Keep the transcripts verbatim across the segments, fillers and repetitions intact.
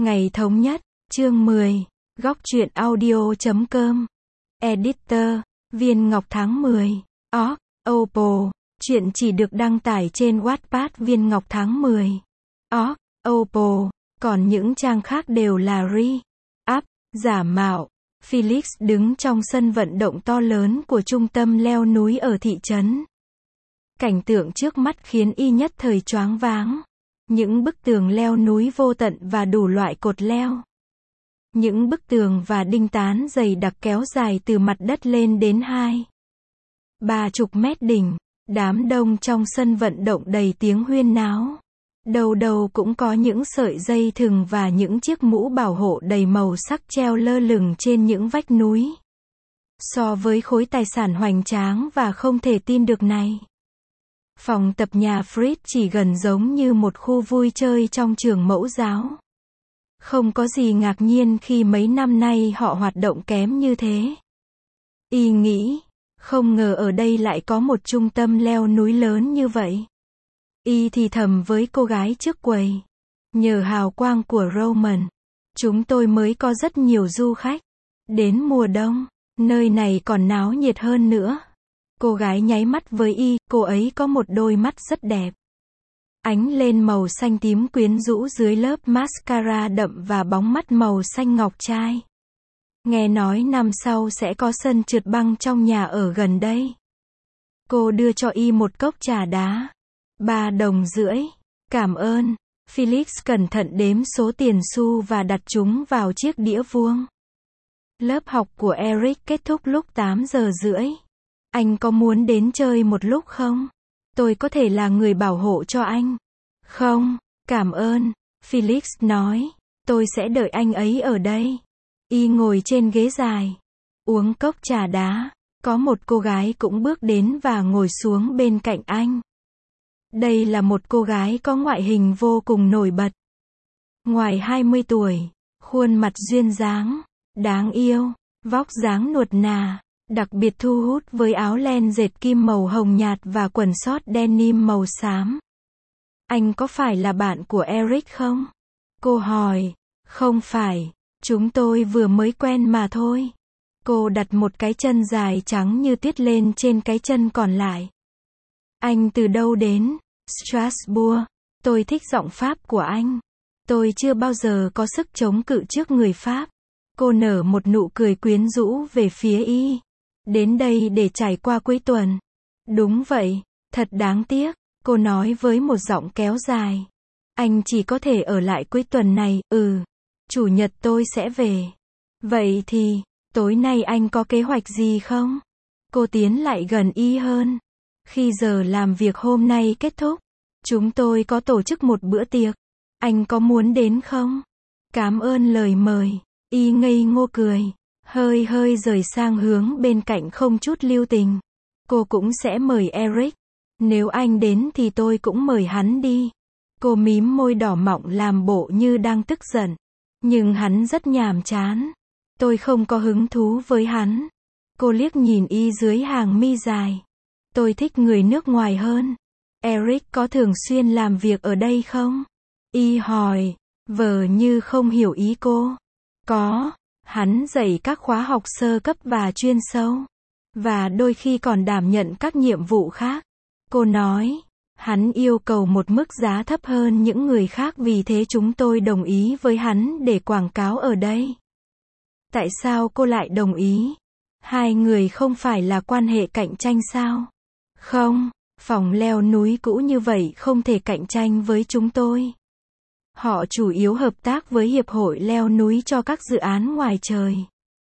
Ngày thống nhất, chương mười, góc truyện audio chấm com. Editor, Viên Ngọc tháng mười. Org, Oppo. Chuyện chỉ được đăng tải trên Wattpad Viên Ngọc tháng mười. Org, Oppo. Còn những trang khác đều là re-up, giả mạo. Felix đứng trong sân vận động to lớn của trung tâm leo núi ở thị trấn. Cảnh tượng trước mắt khiến y nhất thời choáng váng. Những bức tường leo núi vô tận và đủ loại cột leo. Những bức tường và đinh tán dày đặc kéo dài từ mặt đất lên đến hai, ba chục mét đỉnh. Đám đông trong sân vận động đầy tiếng huyên náo. Đầu đầu cũng có những sợi dây thừng và những chiếc mũ bảo hộ đầy màu sắc treo lơ lửng trên những vách núi. So với khối tài sản hoành tráng và không thể tin được này, phòng tập nhà Fritz chỉ gần giống như một khu vui chơi trong trường mẫu giáo. Không có gì ngạc nhiên khi mấy năm nay họ hoạt động kém như thế. Y nghĩ, không ngờ ở đây lại có một trung tâm leo núi lớn như vậy. Y thì thầm với cô gái trước quầy. Nhờ hào quang của Roman, chúng tôi mới có rất nhiều du khách. Đến mùa đông, nơi này còn náo nhiệt hơn nữa. Cô gái nháy mắt với Y, cô ấy có một đôi mắt rất đẹp. Ánh lên màu xanh tím quyến rũ dưới lớp mascara đậm và bóng mắt màu xanh ngọc trai. Nghe nói năm sau sẽ có sân trượt băng trong nhà ở gần đây. Cô đưa cho Y một cốc trà đá. Ba đồng rưỡi. Cảm ơn. Felix cẩn thận đếm số tiền xu và đặt chúng vào chiếc đĩa vuông. Lớp học của Eric kết thúc lúc tám giờ rưỡi. Anh có muốn đến chơi một lúc không? Tôi có thể là người bảo hộ cho anh. Không, cảm ơn. Felix nói. Tôi sẽ đợi anh ấy ở đây. Y ngồi trên ghế dài, uống cốc trà đá. Có một cô gái cũng bước đến và ngồi xuống bên cạnh anh. Đây là một cô gái có ngoại hình vô cùng nổi bật. Ngoài hai mươi tuổi, khuôn mặt duyên dáng, đáng yêu, vóc dáng nuột nà, đặc biệt thu hút với áo len dệt kim màu hồng nhạt và quần sót denim màu xám. Anh có phải là bạn của Eric không? Cô hỏi. Không phải, chúng tôi vừa mới quen mà thôi. Cô đặt một cái chân dài trắng như tuyết lên trên cái chân còn lại. Anh từ đâu đến? Strasbourg. Tôi thích giọng Pháp của anh. Tôi chưa bao giờ có sức chống cự trước người Pháp. Cô nở một nụ cười quyến rũ về phía Y. Đến đây để trải qua cuối tuần. Đúng vậy, thật đáng tiếc, cô nói với một giọng kéo dài. Anh chỉ có thể ở lại cuối tuần này, ừ. Chủ nhật tôi sẽ về. Vậy thì, tối nay anh có kế hoạch gì không? Cô tiến lại gần Y hơn. Khi giờ làm việc hôm nay kết thúc, chúng tôi có tổ chức một bữa tiệc. Anh có muốn đến không? Cảm ơn lời mời. Y ngây ngô cười, hơi hơi rời sang hướng bên cạnh không chút lưu tình. Cô cũng sẽ mời Eric. Nếu anh đến thì tôi cũng mời hắn đi. Cô mím môi đỏ mọng làm bộ như đang tức giận. Nhưng hắn rất nhàm chán. Tôi không có hứng thú với hắn. Cô liếc nhìn Y dưới hàng mi dài. Tôi thích người nước ngoài hơn. Eric có thường xuyên làm việc ở đây không? Y hỏi, vờ như không hiểu ý cô. Có, hắn dạy các khóa học sơ cấp và chuyên sâu. Và đôi khi còn đảm nhận các nhiệm vụ khác. Cô nói, hắn yêu cầu một mức giá thấp hơn những người khác vì thế chúng tôi đồng ý với hắn để quảng cáo ở đây. Tại sao cô lại đồng ý? Hai người không phải là quan hệ cạnh tranh sao? Không, phòng leo núi cũ như vậy không thể cạnh tranh với chúng tôi. Họ chủ yếu hợp tác với Hiệp hội leo núi cho các dự án ngoài trời.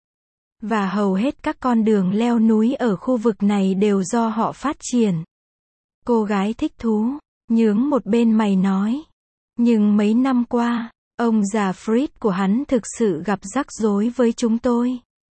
Và hầu hết các con đường leo núi ở khu vực này đều do họ phát triển. Cô gái thích thú, nhướng một bên mày nói. Nhưng mấy năm qua, ông già Fritz của hắn thực sự gặp rắc rối với chúng tôi.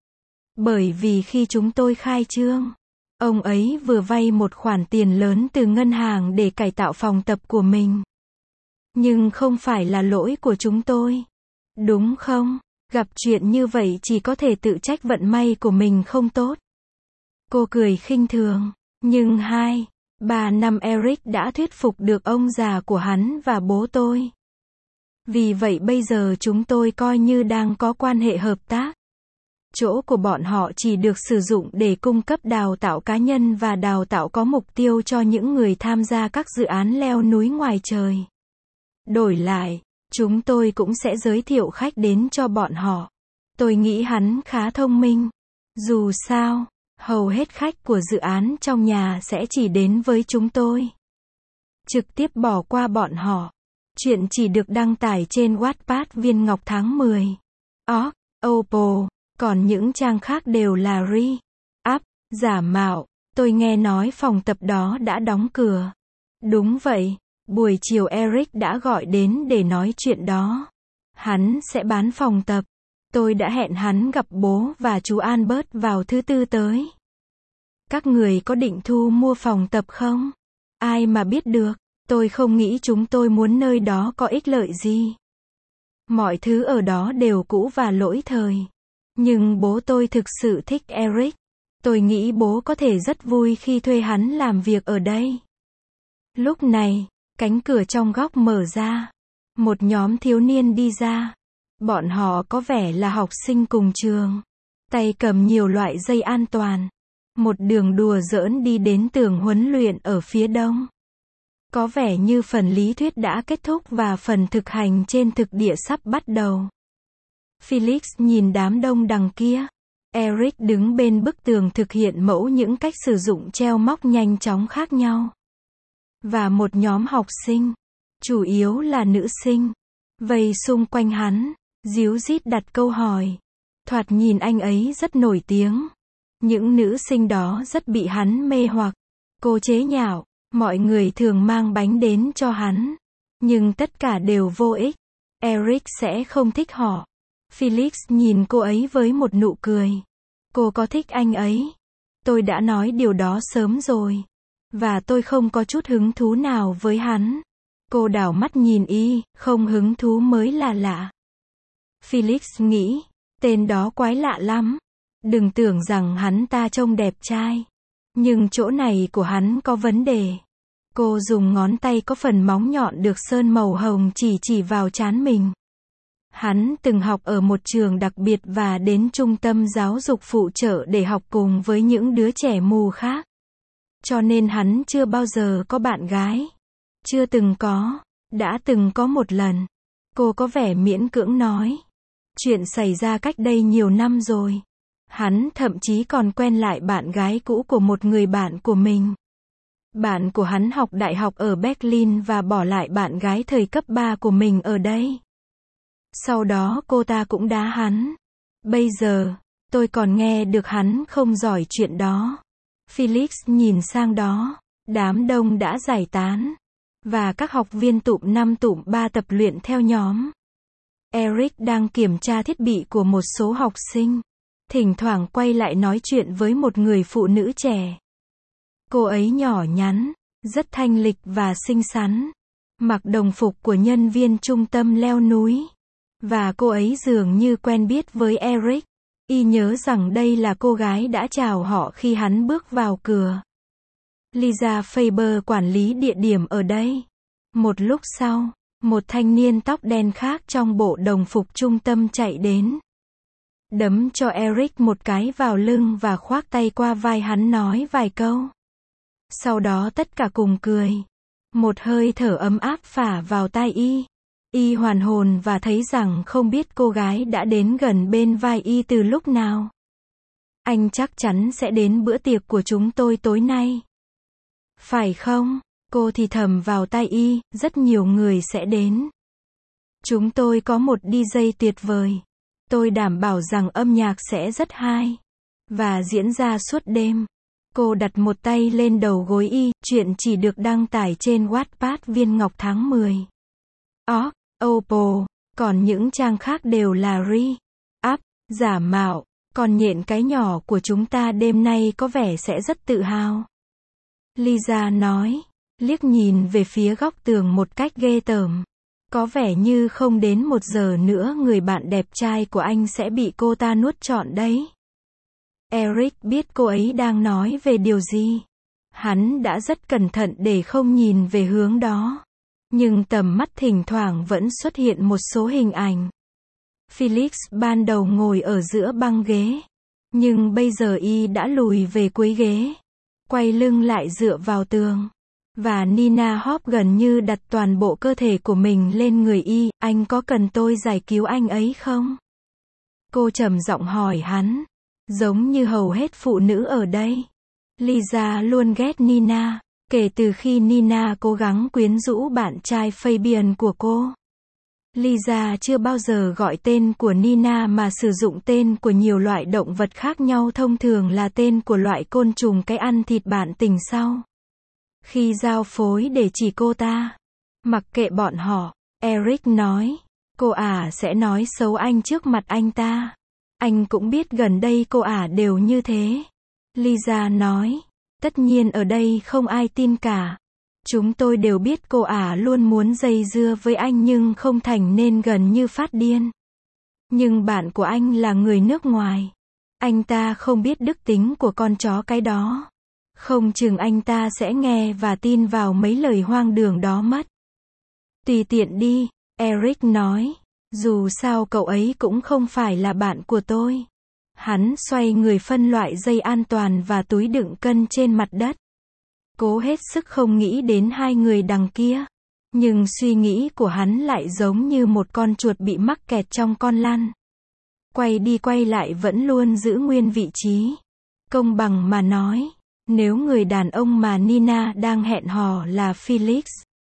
Bởi vì khi chúng tôi khai trương, ông ấy vừa vay một khoản tiền lớn từ ngân hàng để cải tạo phòng tập của mình. Nhưng không phải là lỗi của chúng tôi. Đúng không? Gặp chuyện như vậy chỉ có thể tự trách vận may của mình không tốt. Cô cười khinh thường. Nhưng hai, ba năm Eric đã thuyết phục được ông già của hắn và bố tôi. Vì vậy bây giờ chúng tôi coi như đang có quan hệ hợp tác. Chỗ của bọn họ chỉ được sử dụng để cung cấp đào tạo cá nhân và đào tạo có mục tiêu cho những người tham gia các dự án leo núi ngoài trời. Đổi lại, chúng tôi cũng sẽ giới thiệu khách đến cho bọn họ. Tôi nghĩ hắn khá thông minh. Dù sao, hầu hết khách của dự án trong nhà sẽ chỉ đến với chúng tôi. Trực tiếp bỏ qua bọn họ. Chuyện chỉ được đăng tải trên Wattpad Viên Ngọc tháng mười. org, Oppo, còn những trang khác đều là re-up, giả mạo. Tôi nghe nói phòng tập đó đã đóng cửa. Đúng vậy, buổi chiều Eric đã gọi đến để nói chuyện đó. Hắn sẽ bán phòng tập. Tôi đã hẹn hắn gặp bố và chú Albert vào thứ tư tới. Các người có định thu mua phòng tập không? Ai mà biết được, tôi không nghĩ chúng tôi muốn nơi đó có ích lợi gì. Mọi thứ ở đó đều cũ và lỗi thời. Nhưng bố tôi thực sự thích Eric. Tôi nghĩ bố có thể rất vui khi thuê hắn làm việc ở đây. Lúc này, cánh cửa trong góc mở ra. Một nhóm thiếu niên đi ra. Bọn họ có vẻ là học sinh cùng trường. Tay cầm nhiều loại dây an toàn. Một đường đùa giỡn đi đến tường huấn luyện ở phía đông. Có vẻ như phần lý thuyết đã kết thúc và phần thực hành trên thực địa sắp bắt đầu. Felix nhìn đám đông đằng kia. Eric đứng bên bức tường thực hiện mẫu những cách sử dụng treo móc nhanh chóng khác nhau. Và một nhóm học sinh, chủ yếu là nữ sinh, vây xung quanh hắn, díu dít đặt câu hỏi. Thoạt nhìn anh ấy rất nổi tiếng. Những nữ sinh đó rất bị hắn mê hoặc. Cô chế nhạo, mọi người thường mang bánh đến cho hắn. Nhưng tất cả đều vô ích. Eric sẽ không thích họ. Felix nhìn cô ấy với một nụ cười. Cô có thích anh ấy? Tôi đã nói điều đó sớm rồi. Và tôi không có chút hứng thú nào với hắn. Cô đảo mắt nhìn y, không hứng thú mới là lạ. Felix nghĩ, tên đó quái lạ lắm. Đừng tưởng rằng hắn ta trông đẹp trai. Nhưng chỗ này của hắn có vấn đề. Cô dùng ngón tay có phần móng nhọn được sơn màu hồng chỉ chỉ vào trán mình. Hắn từng học ở một trường đặc biệt và đến trung tâm giáo dục phụ trợ để học cùng với những đứa trẻ mù khác. Cho nên hắn chưa bao giờ có bạn gái. Chưa từng có. Đã từng có một lần. Cô có vẻ miễn cưỡng nói. Chuyện xảy ra cách đây nhiều năm rồi. Hắn thậm chí còn quen lại bạn gái cũ của một người bạn của mình. Bạn của hắn học đại học ở Berlin và bỏ lại bạn gái thời cấp ba của mình ở đây. Sau đó cô ta cũng đá hắn. Bây giờ, tôi còn nghe được hắn không giỏi chuyện đó. Felix nhìn sang đó. Đám đông đã giải tán. Và các học viên tụm năm tụm ba tập luyện theo nhóm. Eric đang kiểm tra thiết bị của một số học sinh. Thỉnh thoảng quay lại nói chuyện với một người phụ nữ trẻ. Cô ấy nhỏ nhắn, rất thanh lịch và xinh xắn. Mặc đồng phục của nhân viên trung tâm leo núi. Và cô ấy dường như quen biết với Eric. Y nhớ rằng đây là cô gái đã chào họ khi hắn bước vào cửa. Lisa Faber quản lý địa điểm ở đây. Một lúc sau, một thanh niên tóc đen khác trong bộ đồng phục trung tâm chạy đến. Đấm cho Eric một cái vào lưng và khoác tay qua vai hắn nói vài câu. Sau đó tất cả cùng cười. Một hơi thở ấm áp phả vào tai y. Y hoàn hồn và thấy rằng không biết cô gái đã đến gần bên vai y từ lúc nào. Anh chắc chắn sẽ đến bữa tiệc của chúng tôi tối nay. Phải không? Cô thì thầm vào tai y, rất nhiều người sẽ đến. Chúng tôi có một đi jây tuyệt vời. Tôi đảm bảo rằng âm nhạc sẽ rất hay. Và diễn ra suốt đêm. Cô đặt một tay lên đầu gối y, chuyện chỉ được đăng tải trên Wattpad Viên Ngọc tháng mười. org, Oppo, còn những trang khác đều là re-up, giả mạo. Còn nhện cái nhỏ của chúng ta đêm nay có vẻ sẽ rất tự hào. Lisa nói, liếc nhìn về phía góc tường một cách ghê tởm. Có vẻ như không đến một giờ nữa người bạn đẹp trai của anh sẽ bị cô ta nuốt trọn đấy. Eric biết cô ấy đang nói về điều gì. Hắn đã rất cẩn thận để không nhìn về hướng đó. Nhưng tầm mắt thỉnh thoảng vẫn xuất hiện một số hình ảnh. Felix ban đầu ngồi ở giữa băng ghế. Nhưng bây giờ y đã lùi về cuối ghế. Quay lưng lại dựa vào tường. Và Nina Hope gần như đặt toàn bộ cơ thể của mình lên người y. Anh có cần tôi giải cứu anh ấy không? Cô trầm giọng hỏi hắn. Giống như hầu hết phụ nữ ở đây. Lisa luôn ghét Nina. Kể từ khi Nina cố gắng quyến rũ bạn trai Fabian của cô. Lisa chưa bao giờ gọi tên của Nina mà sử dụng tên của nhiều loại động vật khác nhau, thông thường là tên của loại côn trùng cái ăn thịt bạn tình sau. Khi giao phối để chỉ cô ta. Mặc kệ bọn họ, Eric nói. Cô ả sẽ nói xấu anh trước mặt anh ta. Anh cũng biết gần đây cô ả đều như thế. Lisa nói. Tất nhiên ở đây không ai tin cả. Chúng tôi đều biết cô ả luôn muốn dây dưa với anh nhưng không thành nên gần như phát điên. Nhưng bạn của anh là người nước ngoài. Anh ta không biết đức tính của con chó cái đó. Không chừng anh ta sẽ nghe và tin vào mấy lời hoang đường đó mất. Tùy tiện đi, Eric nói. Dù sao cậu ấy cũng không phải là bạn của tôi. Hắn xoay người phân loại dây an toàn và túi đựng cân trên mặt đất. Cố hết sức không nghĩ đến hai người đằng kia. Nhưng suy nghĩ của hắn lại giống như một con chuột bị mắc kẹt trong con lăn. Quay đi quay lại vẫn luôn giữ nguyên vị trí. Công bằng mà nói, nếu người đàn ông mà Nina đang hẹn hò là Felix,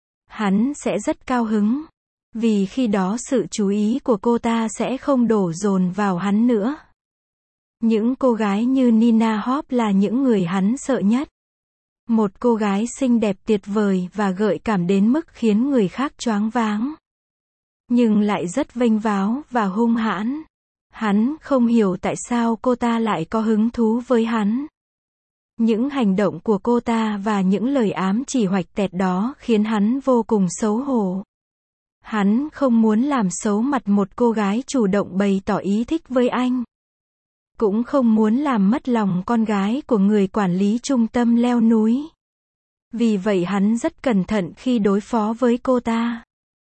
hắn sẽ rất cao hứng. Vì khi đó sự chú ý của cô ta sẽ không đổ dồn vào hắn nữa. Những cô gái như Nina Hope là những người hắn sợ nhất. Một cô gái xinh đẹp tuyệt vời và gợi cảm đến mức khiến người khác choáng váng. Nhưng lại rất vênh váo và hung hãn. Hắn không hiểu tại sao cô ta lại có hứng thú với hắn. Những hành động của cô ta và những lời ám chỉ hoạch tẹt đó khiến hắn vô cùng xấu hổ. Hắn không muốn làm xấu mặt một cô gái chủ động bày tỏ ý thích với anh. Cũng không muốn làm mất lòng con gái của người quản lý trung tâm leo núi. Vì vậy hắn rất cẩn thận khi đối phó với cô ta.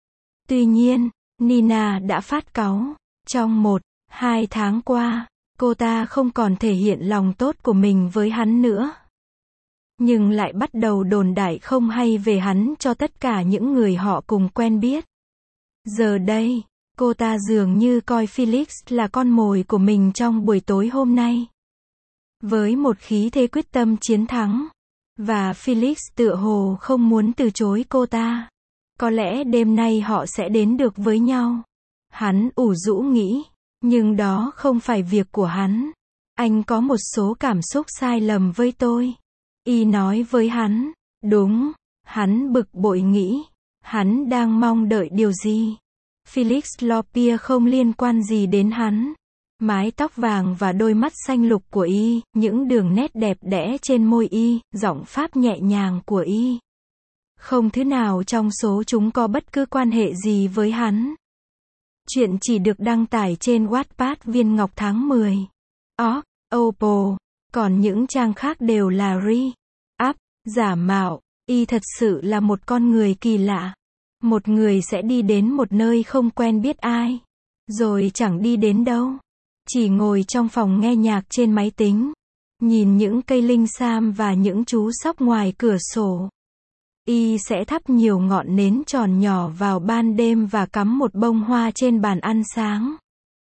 Tuy nhiên, Nina đã phát cáu. Trong một, hai tháng qua, cô ta không còn thể hiện lòng tốt của mình với hắn nữa. Nhưng lại bắt đầu đồn đại không hay về hắn cho tất cả những người họ cùng quen biết. Giờ đây, cô ta dường như coi Felix là con mồi của mình trong buổi tối hôm nay. Với một khí thế quyết tâm chiến thắng. Và Felix tựa hồ không muốn từ chối cô ta. Có lẽ đêm nay họ sẽ đến được với nhau. Hắn ủ rũ nghĩ. Nhưng đó không phải việc của hắn. Anh có một số cảm xúc sai lầm với tôi. Y nói với hắn. Đúng. Hắn bực bội nghĩ. Hắn đang mong đợi điều gì? Felix Lopia không liên quan gì đến hắn. Mái tóc vàng và đôi mắt xanh lục của y, những đường nét đẹp đẽ trên môi y, giọng pháp nhẹ nhàng của y. Không thứ nào trong số chúng có bất cứ quan hệ gì với hắn. Chuyện chỉ được đăng tải trên Wattpad Viên Ngọc tháng mười. Ó, Oppo. Còn những trang khác đều là re-up, giả mạo. Y thật sự là một con người kỳ lạ. Một người sẽ đi đến một nơi không quen biết ai. Rồi chẳng đi đến đâu. Chỉ ngồi trong phòng nghe nhạc trên máy tính. Nhìn những cây linh sam và những chú sóc ngoài cửa sổ. Y sẽ thắp nhiều ngọn nến tròn nhỏ vào ban đêm và cắm một bông hoa trên bàn ăn sáng.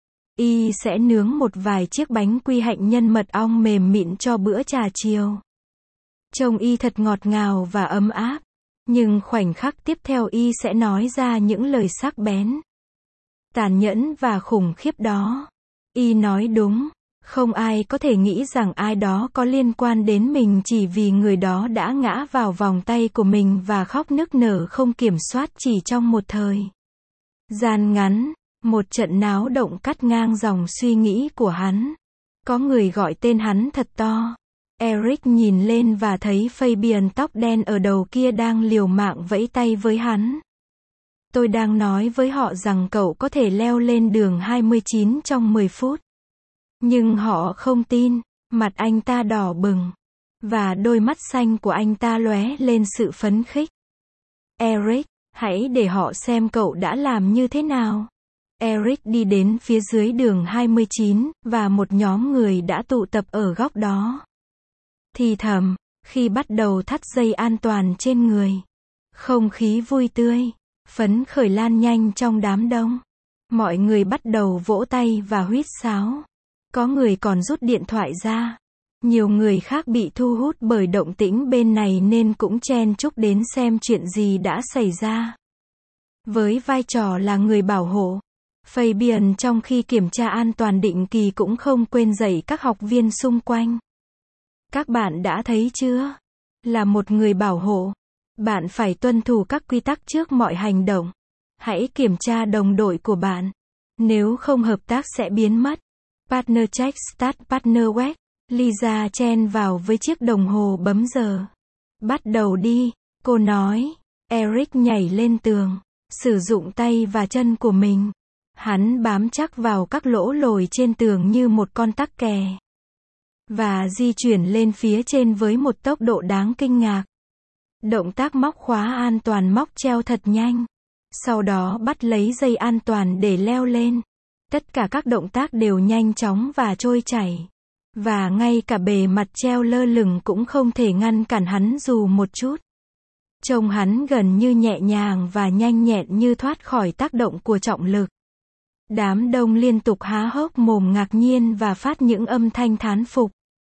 Y sẽ nướng một vài chiếc bánh quy hạnh nhân mật ong mềm mịn cho bữa trà chiều. Trông y thật ngọt ngào và ấm áp. Nhưng khoảnh khắc tiếp theo y sẽ nói ra những lời sắc bén, tàn nhẫn và khủng khiếp đó. Y nói đúng. Không ai có thể nghĩ rằng ai đó có liên quan đến mình chỉ vì người đó đã ngã vào vòng tay của mình và khóc nức nở không kiểm soát chỉ trong một thời gian ngắn. Một trận náo động cắt ngang dòng suy nghĩ của hắn. Có người gọi tên hắn thật to. Eric nhìn lên và thấy Fabian tóc đen ở đầu kia đang liều mạng vẫy tay với hắn. Tôi đang nói với họ rằng cậu có thể leo lên đường hai mươi chín trong mười phút. Nhưng họ không tin. Mặt anh ta đỏ bừng. Và đôi mắt xanh của anh ta lóe lên sự phấn khích. Eric, Hãy để họ xem cậu đã làm như thế nào. Eric đi đến phía dưới đường hai mươi chín, và một nhóm người đã tụ tập ở góc đó. Thì thầm, khi bắt đầu thắt dây an toàn trên người. Không khí vui tươi, phấn khởi lan nhanh trong đám đông. Mọi người bắt đầu vỗ tay và huýt sáo. Có người còn rút điện thoại ra. Nhiều người khác bị thu hút bởi động tĩnh bên này nên cũng chen chúc đến xem chuyện gì đã xảy ra. Với vai trò là người bảo hộ, Fabian trong khi kiểm tra an toàn định kỳ cũng không quên dạy các học viên xung quanh. Các bạn đã thấy chưa? Là một người bảo hộ, bạn phải tuân thủ các quy tắc trước mọi hành động. Hãy kiểm tra đồng đội của bạn. Nếu không hợp tác sẽ biến mất. Partner check start partner wait. Lisa chen vào với chiếc đồng hồ bấm giờ. Bắt đầu đi, cô nói. Eric nhảy lên tường, sử dụng tay và chân của mình. Hắn bám chắc vào các lỗ lồi trên tường như một con tắc kè. Và di chuyển lên phía trên với một tốc độ đáng kinh ngạc. Động tác móc khóa an toàn móc treo thật nhanh. Sau đó bắt lấy dây an toàn để leo lên. Tất cả các động tác đều nhanh chóng và trôi chảy. Và ngay cả bề mặt treo lơ lửng cũng không thể ngăn cản hắn dù một chút. Trông hắn gần như nhẹ nhàng và nhanh nhẹn như thoát khỏi tác động của trọng lực. Đám đông liên tục há hốc mồm ngạc nhiên và phát những âm thanh thán phục.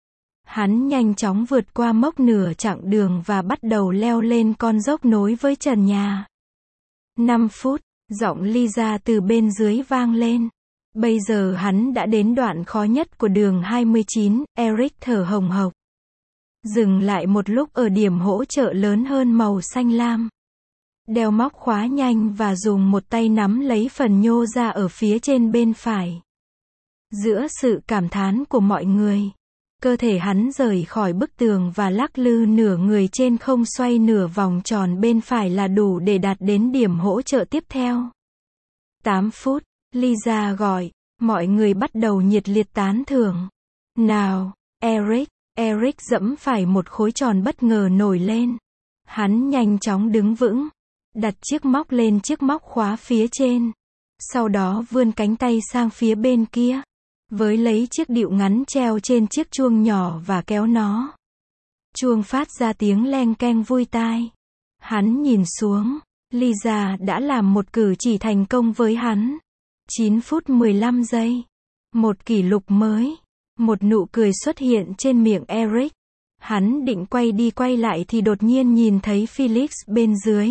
Hắn nhanh chóng vượt qua mốc nửa chặng đường và bắt đầu leo lên con dốc nối với trần nhà. năm phút, giọng Lisa từ bên dưới vang lên. Bây giờ hắn đã đến đoạn khó nhất của đường hai mươi chín, Eric thở hồng hộc. Dừng lại một lúc ở điểm hỗ trợ lớn hơn màu xanh lam. Đeo móc khóa nhanh và dùng một tay nắm lấy phần nhô ra ở phía trên bên phải. Giữa sự cảm thán của mọi người, cơ thể hắn rời khỏi bức tường và lắc lư nửa người trên không xoay nửa vòng tròn bên phải là đủ để đạt đến điểm hỗ trợ tiếp theo. tám phút, Lisa gọi, mọi người bắt đầu nhiệt liệt tán thưởng. Nào, Eric, Eric giẫm phải một khối tròn bất ngờ nổi lên. Hắn nhanh chóng đứng vững, đặt chiếc móc lên chiếc móc khóa phía trên. Sau đó vươn cánh tay sang phía bên kia, với lấy chiếc đĩu ngắn treo trên chiếc chuông nhỏ và kéo nó. Chuông phát ra tiếng leng keng vui tai. Hắn nhìn xuống, Lisa đã làm một cử chỉ thành công với hắn. chín phút mười lăm giây. Một kỷ lục mới. Một nụ cười xuất hiện trên miệng Eric. Hắn định quay đi quay lại thì đột nhiên nhìn thấy Felix bên dưới.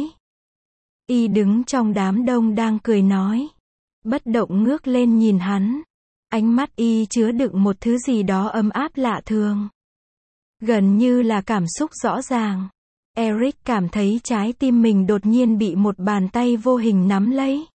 Y đứng trong đám đông đang cười nói. Bất động ngước lên nhìn hắn. Ánh mắt y chứa đựng một thứ gì đó ấm áp lạ thường. Gần như là cảm xúc rõ ràng. Eric cảm thấy trái tim mình đột nhiên bị một bàn tay vô hình nắm lấy.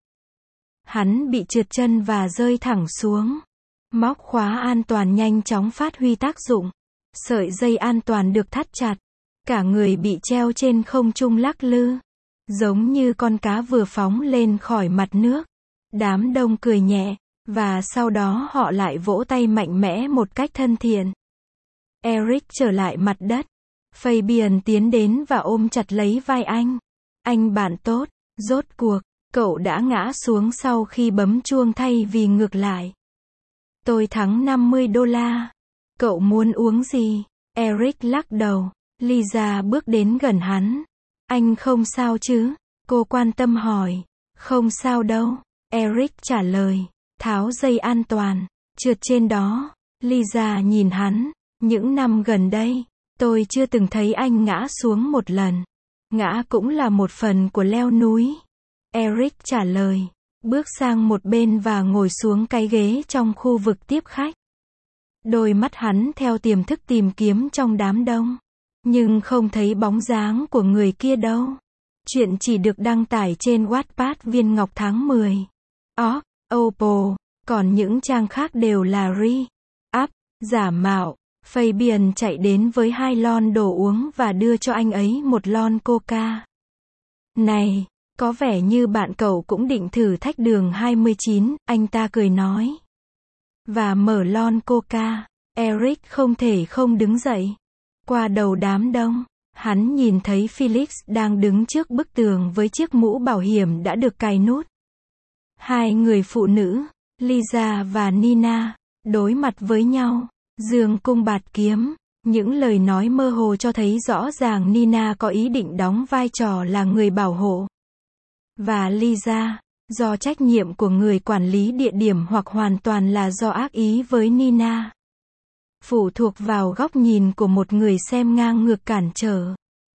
Hắn bị trượt chân và rơi thẳng xuống. Móc khóa an toàn nhanh chóng phát huy tác dụng. Sợi dây an toàn được thắt chặt. Cả người bị treo trên không trung lắc lư. Giống như con cá vừa phóng lên khỏi mặt nước. Đám đông cười nhẹ. Và sau đó họ lại vỗ tay mạnh mẽ một cách thân thiện. Eric trở lại mặt đất. Fabian tiến đến và ôm chặt lấy vai anh. Anh bạn tốt, rốt cuộc, cậu đã ngã xuống sau khi bấm chuông thay vì ngược lại. Tôi thắng năm mươi đô la. Cậu muốn uống gì? Eric lắc đầu. Lisa bước đến gần hắn. Anh không sao chứ? Cô quan tâm hỏi. Không sao đâu. Eric trả lời. Tháo dây an toàn. Trượt trên đó. Lisa nhìn hắn. Những năm gần đây, tôi chưa từng thấy anh ngã xuống một lần. Ngã cũng là một phần của leo núi. Eric trả lời. Bước sang một bên và ngồi xuống cái ghế trong khu vực tiếp khách. Đôi mắt hắn theo tiềm thức tìm kiếm trong đám đông. Nhưng không thấy bóng dáng của người kia đâu. Chuyện chỉ được đăng tải trên Wattpad Viên Ngọc tháng mười. Org, Oppo. Còn những trang khác đều là re-up, giả mạo. Fabian chạy đến với hai lon đồ uống và đưa cho anh ấy một lon coca. Này, có vẻ như bạn cậu cũng định thử thách đường hai mươi chín, anh ta cười nói. Và mở lon coca. Eric không thể không đứng dậy. Qua đầu đám đông, Hắn nhìn thấy Felix đang đứng trước bức tường với chiếc mũ bảo hiểm đã được cài nút. Hai người phụ nữ, Lisa và Nina, đối mặt với nhau, dương cung bạt kiếm. Những lời nói mơ hồ cho thấy rõ ràng Nina có ý định đóng vai trò là người bảo hộ. Và Lisa, do trách nhiệm của người quản lý địa điểm hoặc hoàn toàn là do ác ý với Nina. Phụ thuộc vào góc nhìn của một người xem ngang ngược cản trở.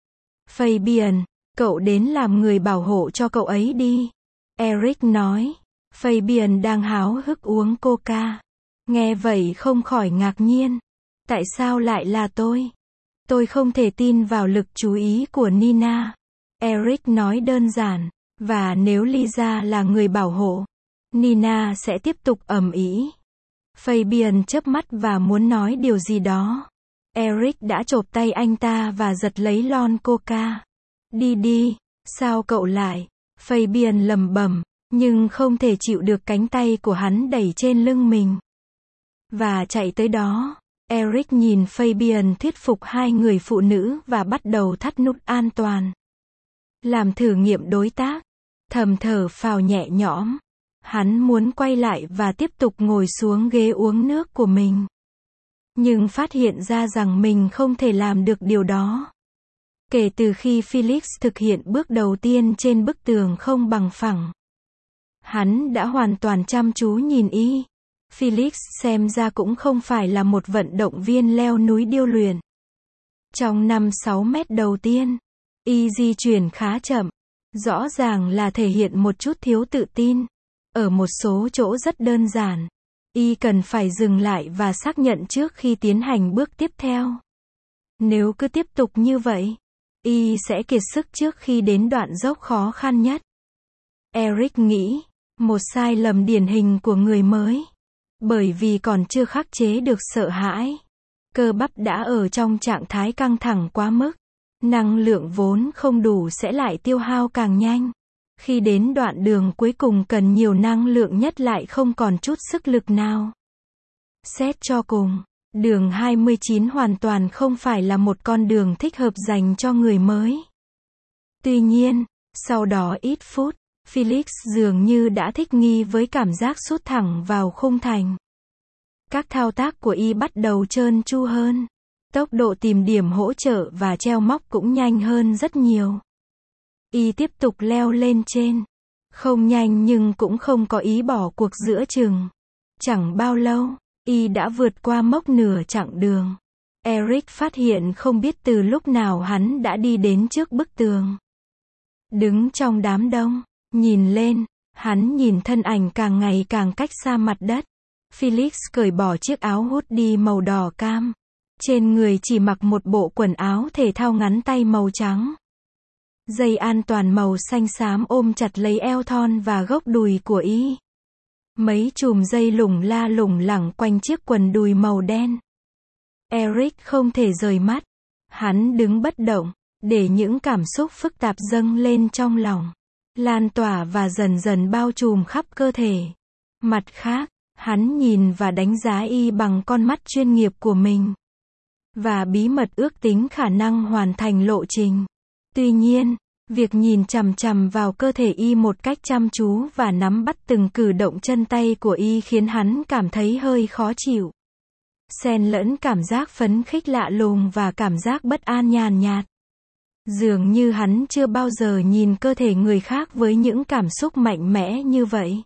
Fabian, cậu đến làm người bảo hộ cho cậu ấy đi. Eric nói. Fabian đang háo hức uống coca. Nghe vậy không khỏi ngạc nhiên. Tại sao lại là tôi? Tôi không thể tin vào lực chú ý của Nina. Eric nói đơn giản. Và nếu Lisa là người bảo hộ, Nina sẽ tiếp tục ầm ĩ. Fabian chớp mắt và muốn nói điều gì đó. Eric đã chộp tay anh ta và giật lấy lon coca. Đi đi, sao cậu lại? Fabian lẩm bẩm, nhưng không thể chịu được cánh tay của hắn đẩy trên lưng mình. Và chạy tới đó. Eric nhìn Fabian thuyết phục hai người phụ nữ và bắt đầu thắt nút an toàn. Làm thử nghiệm đối tác. Thầm thở phào nhẹ nhõm. Hắn muốn quay lại và tiếp tục ngồi xuống ghế uống nước của mình. Nhưng phát hiện ra rằng mình không thể làm được điều đó. Kể từ khi Felix thực hiện bước đầu tiên trên bức tường không bằng phẳng, hắn đã hoàn toàn chăm chú nhìn y. Felix xem ra cũng không phải là một vận động viên leo núi điêu luyện. Trong năm sáu mét đầu tiên, y di chuyển khá chậm. Rõ ràng là thể hiện một chút thiếu tự tin. Ở một số chỗ rất đơn giản, y cần phải dừng lại và xác nhận trước khi tiến hành bước tiếp theo. Nếu cứ tiếp tục như vậy, y sẽ kiệt sức trước khi đến đoạn dốc khó khăn nhất. Eric nghĩ, một sai lầm điển hình của người mới. Bởi vì còn chưa khắc chế được sợ hãi. Cơ bắp đã ở trong trạng thái căng thẳng quá mức. Năng lượng vốn không đủ sẽ lại tiêu hao càng nhanh. Khi đến đoạn đường cuối cùng cần nhiều năng lượng nhất lại không còn chút sức lực nào. Xét cho cùng, đường hai mươi chín hoàn toàn không phải là một con đường thích hợp dành cho người mới. Tuy nhiên, sau đó ít phút, Felix dường như đã thích nghi với cảm giác sút thẳng vào khung thành. Các thao tác của y bắt đầu trơn tru hơn. Tốc độ tìm điểm hỗ trợ và treo móc cũng nhanh hơn rất nhiều. Y tiếp tục leo lên trên. Không nhanh nhưng cũng không có ý bỏ cuộc giữa chừng. Chẳng bao lâu, y đã vượt qua mốc nửa chặng đường. Eric phát hiện không biết từ lúc nào hắn đã đi đến trước bức tường. Đứng trong đám đông, nhìn lên, hắn nhìn thân ảnh càng ngày càng cách xa mặt đất. Felix cởi bỏ chiếc áo hoodie màu đỏ cam. Trên người chỉ mặc một bộ quần áo thể thao ngắn tay màu trắng. Dây an toàn màu xanh xám ôm chặt lấy eo thon và gốc đùi của y. Mấy chùm dây lủng la lủng lẳng quanh chiếc quần đùi màu đen. Eric không thể rời mắt. Hắn đứng bất động, để những cảm xúc phức tạp dâng lên trong lòng. Lan tỏa và dần dần bao trùm khắp cơ thể. Mặt khác, hắn nhìn và đánh giá y bằng con mắt chuyên nghiệp của mình. Và bí mật ước tính khả năng hoàn thành lộ trình. Tuy nhiên, việc nhìn chằm chằm vào cơ thể y một cách chăm chú và nắm bắt từng cử động chân tay của y khiến hắn cảm thấy hơi khó chịu. Xen lẫn cảm giác phấn khích lạ lùng và cảm giác bất an nhàn nhạt. Dường như hắn chưa bao giờ nhìn cơ thể người khác với những cảm xúc mạnh mẽ như vậy.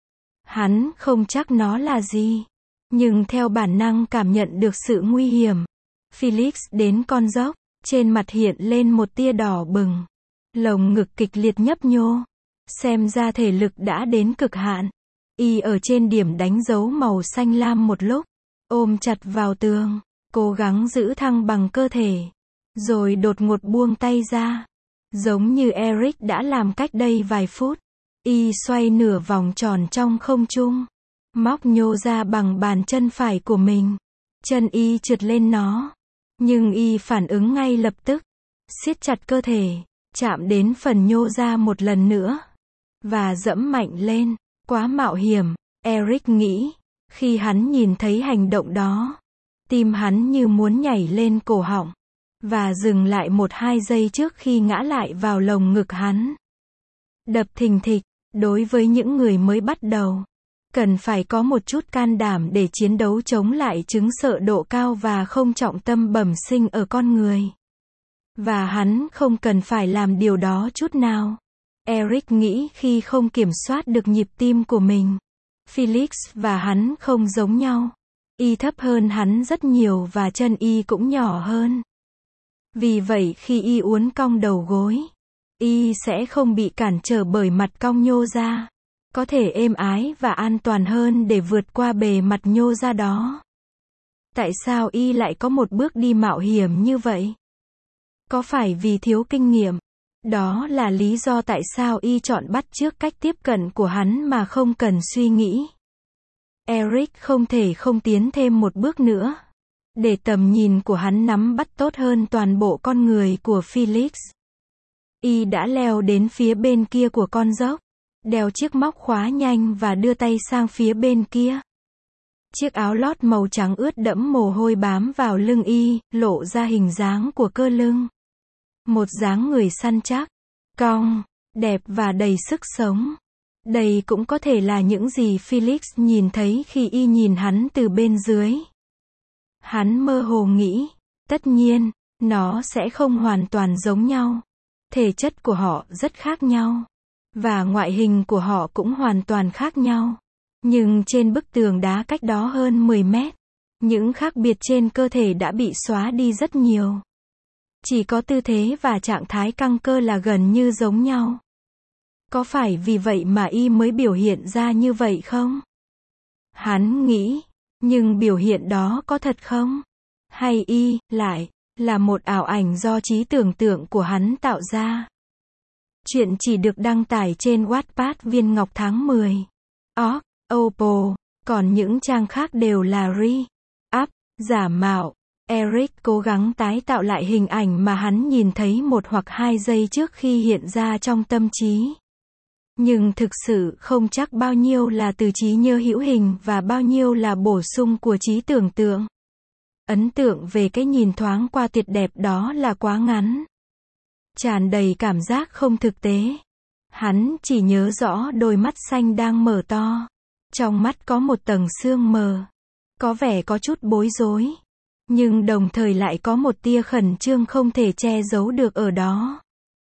Hắn không chắc nó là gì, nhưng theo bản năng cảm nhận được sự nguy hiểm. Felix đến con dốc, trên mặt hiện lên một tia đỏ bừng. Lồng ngực kịch liệt nhấp nhô. Xem ra thể lực đã đến cực hạn. Y ở trên điểm đánh dấu màu xanh lam một lúc, ôm chặt vào tường, cố gắng giữ thăng bằng cơ thể. Rồi đột ngột buông tay ra. Giống như Eric đã làm cách đây vài phút. Y xoay nửa vòng tròn trong không trung. Móc nhô ra bằng bàn chân phải của mình. Chân y trượt lên nó. Nhưng y phản ứng ngay lập tức. Siết chặt cơ thể. Chạm đến phần nhô ra một lần nữa. Và dẫm mạnh lên. Quá mạo hiểm, Eric nghĩ. Khi hắn nhìn thấy hành động đó. Tim hắn như muốn nhảy lên cổ họng. và dừng lại một hai giây trước khi ngã lại vào lồng ngực hắn. Đập thình thịch. Đối với những người mới bắt đầu, cần phải có một chút can đảm để chiến đấu chống lại chứng sợ độ cao và không trọng tâm bẩm sinh ở con người. Và hắn không cần phải làm điều đó chút nào. Eric nghĩ khi không kiểm soát được nhịp tim của mình. Felix và hắn không giống nhau. Y thấp hơn hắn rất nhiều và chân y cũng nhỏ hơn. Vì vậy khi y uốn cong đầu gối, y sẽ không bị cản trở bởi mặt cong nhô ra. Có thể êm ái và an toàn hơn để vượt qua bề mặt nhô ra đó. Tại sao y lại có một bước đi mạo hiểm như vậy? Có phải vì thiếu kinh nghiệm? Đó là lý do tại sao y chọn bắt chước cách tiếp cận của hắn mà không cần suy nghĩ. Eric không thể không tiến thêm một bước nữa, để tầm nhìn của hắn nắm bắt tốt hơn toàn bộ con người của Felix. Y đã leo đến phía bên kia của con dốc, đeo chiếc móc khóa nhanh và đưa tay sang phía bên kia. Chiếc áo lót màu trắng ướt đẫm mồ hôi bám vào lưng y, lộ ra hình dáng của cơ lưng. Một dáng người săn chắc, cong, đẹp và đầy sức sống. Đây cũng có thể là những gì Felix nhìn thấy khi y nhìn hắn từ bên dưới. Hắn mơ hồ nghĩ, tất nhiên, nó sẽ không hoàn toàn giống nhau. Thể chất của họ rất khác nhau. Và ngoại hình của họ cũng hoàn toàn khác nhau. Nhưng trên bức tường đá cách đó hơn mười mét, những khác biệt trên cơ thể đã bị xóa đi rất nhiều. Chỉ có tư thế và trạng thái căng cơ là gần như giống nhau. Có phải vì vậy mà y mới biểu hiện ra như vậy không? Hắn nghĩ, nhưng biểu hiện đó có thật không? Hay y, lại, là một ảo ảnh do trí tưởng tượng của hắn tạo ra? Chuyện chỉ được đăng tải trên Wattpad Viên Ngọc tháng mười. org, Oppo, còn những trang khác đều là re-up, giả mạo. Eric cố gắng tái tạo lại hình ảnh mà hắn nhìn thấy một hoặc hai giây trước khi hiện ra trong tâm trí. Nhưng thực sự không chắc bao nhiêu là từ trí nhớ hữu hình và bao nhiêu là bổ sung của trí tưởng tượng. Ấn tượng về cái nhìn thoáng qua tuyệt đẹp đó là quá ngắn. Tràn đầy cảm giác không thực tế. Hắn chỉ nhớ rõ đôi mắt xanh đang mở to. Trong mắt có một tầng sương mờ. Có vẻ có chút bối rối. Nhưng đồng thời lại có một tia khẩn trương không thể che giấu được ở đó.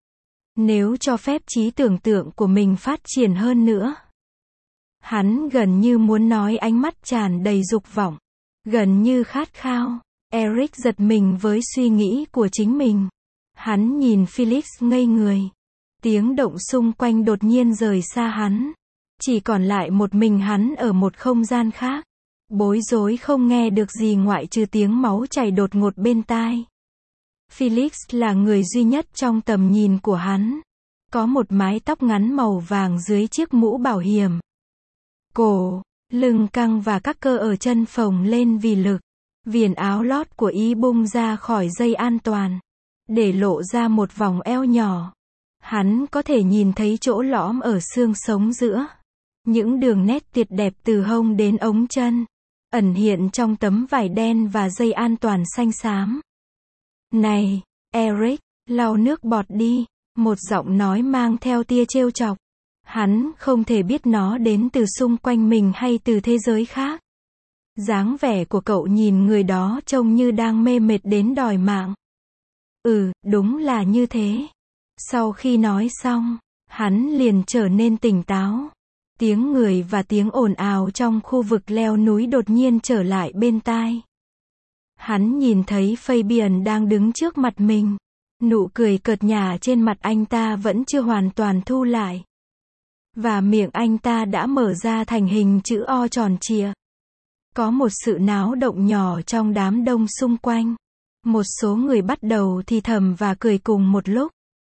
Nếu cho phép trí tưởng tượng của mình phát triển hơn nữa. Hắn gần như muốn nói ánh mắt tràn đầy dục vọng. Gần như khát khao. Eric giật mình với suy nghĩ của chính mình. Hắn nhìn Felix ngây người. Tiếng động xung quanh đột nhiên rời xa hắn. Chỉ còn lại một mình hắn ở một không gian khác. Bối rối không nghe được gì ngoại trừ tiếng máu chảy đột ngột bên tai. Felix là người duy nhất trong tầm nhìn của hắn. Có một mái tóc ngắn màu vàng dưới chiếc mũ bảo hiểm. Cổ, lưng căng và các cơ ở chân phồng lên vì lực. Viền áo lót của y bung ra khỏi dây an toàn, để lộ ra một vòng eo nhỏ. Hắn có thể nhìn thấy chỗ lõm ở xương sống giữa. Những đường nét tuyệt đẹp từ hông đến ống chân, ẩn hiện trong tấm vải đen và dây an toàn xanh xám. Này, Eric, lau nước bọt đi, một giọng nói mang theo tia trêu chọc. Hắn không thể biết nó đến từ xung quanh mình hay từ thế giới khác. Dáng vẻ của cậu nhìn người đó trông như đang mê mệt đến đòi mạng. Ừ, đúng là như thế. Sau khi nói xong, hắn liền trở nên tỉnh táo. Tiếng người và tiếng ồn ào trong khu vực leo núi đột nhiên trở lại bên tai. Hắn nhìn thấy Fabian đang đứng trước mặt mình. Nụ cười cợt nhả trên mặt anh ta vẫn chưa hoàn toàn thu lại. Và miệng anh ta đã mở ra thành hình chữ O tròn trịa. Có một sự náo động nhỏ trong đám đông xung quanh. Một số người bắt đầu thì thầm và cười cùng một lúc.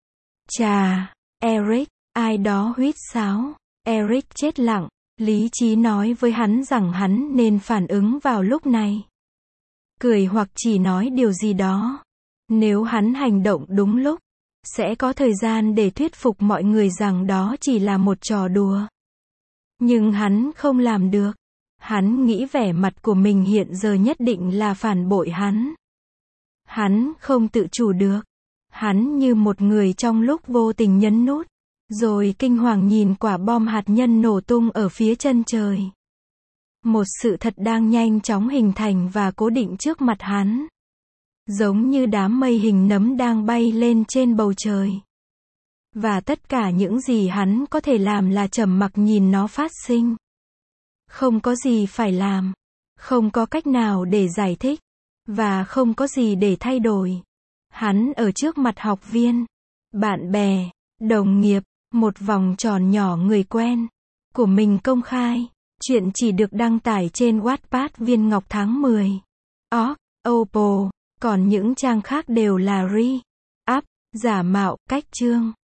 Chà, Eric, ai đó huýt sáo. Eric chết lặng, lý trí nói với hắn rằng hắn nên phản ứng vào lúc này. Cười hoặc chỉ nói điều gì đó. Nếu hắn hành động đúng lúc, sẽ có thời gian để thuyết phục mọi người rằng đó chỉ là một trò đùa. Nhưng hắn không làm được. Hắn nghĩ vẻ mặt của mình hiện giờ nhất định là phản bội hắn. Hắn không tự chủ được. Hắn như một người trong lúc vô tình nhấn nút, rồi kinh hoàng nhìn quả bom hạt nhân nổ tung ở phía chân trời. Một sự thật đang nhanh chóng hình thành và cố định trước mặt hắn. Giống như đám mây hình nấm đang bay lên trên bầu trời. Và tất cả những gì hắn có thể làm là trầm mặc nhìn nó phát sinh. Không có gì phải làm. Không có cách nào để giải thích. Và không có gì để thay đổi. Hắn ở trước mặt học viên, bạn bè, đồng nghiệp, một vòng tròn nhỏ người quen của mình công khai. Chuyện chỉ được đăng tải trên Wattpad Viên Ngọc tháng mười. org, Oppo, còn những trang khác đều là re-up, giả mạo, cách chương.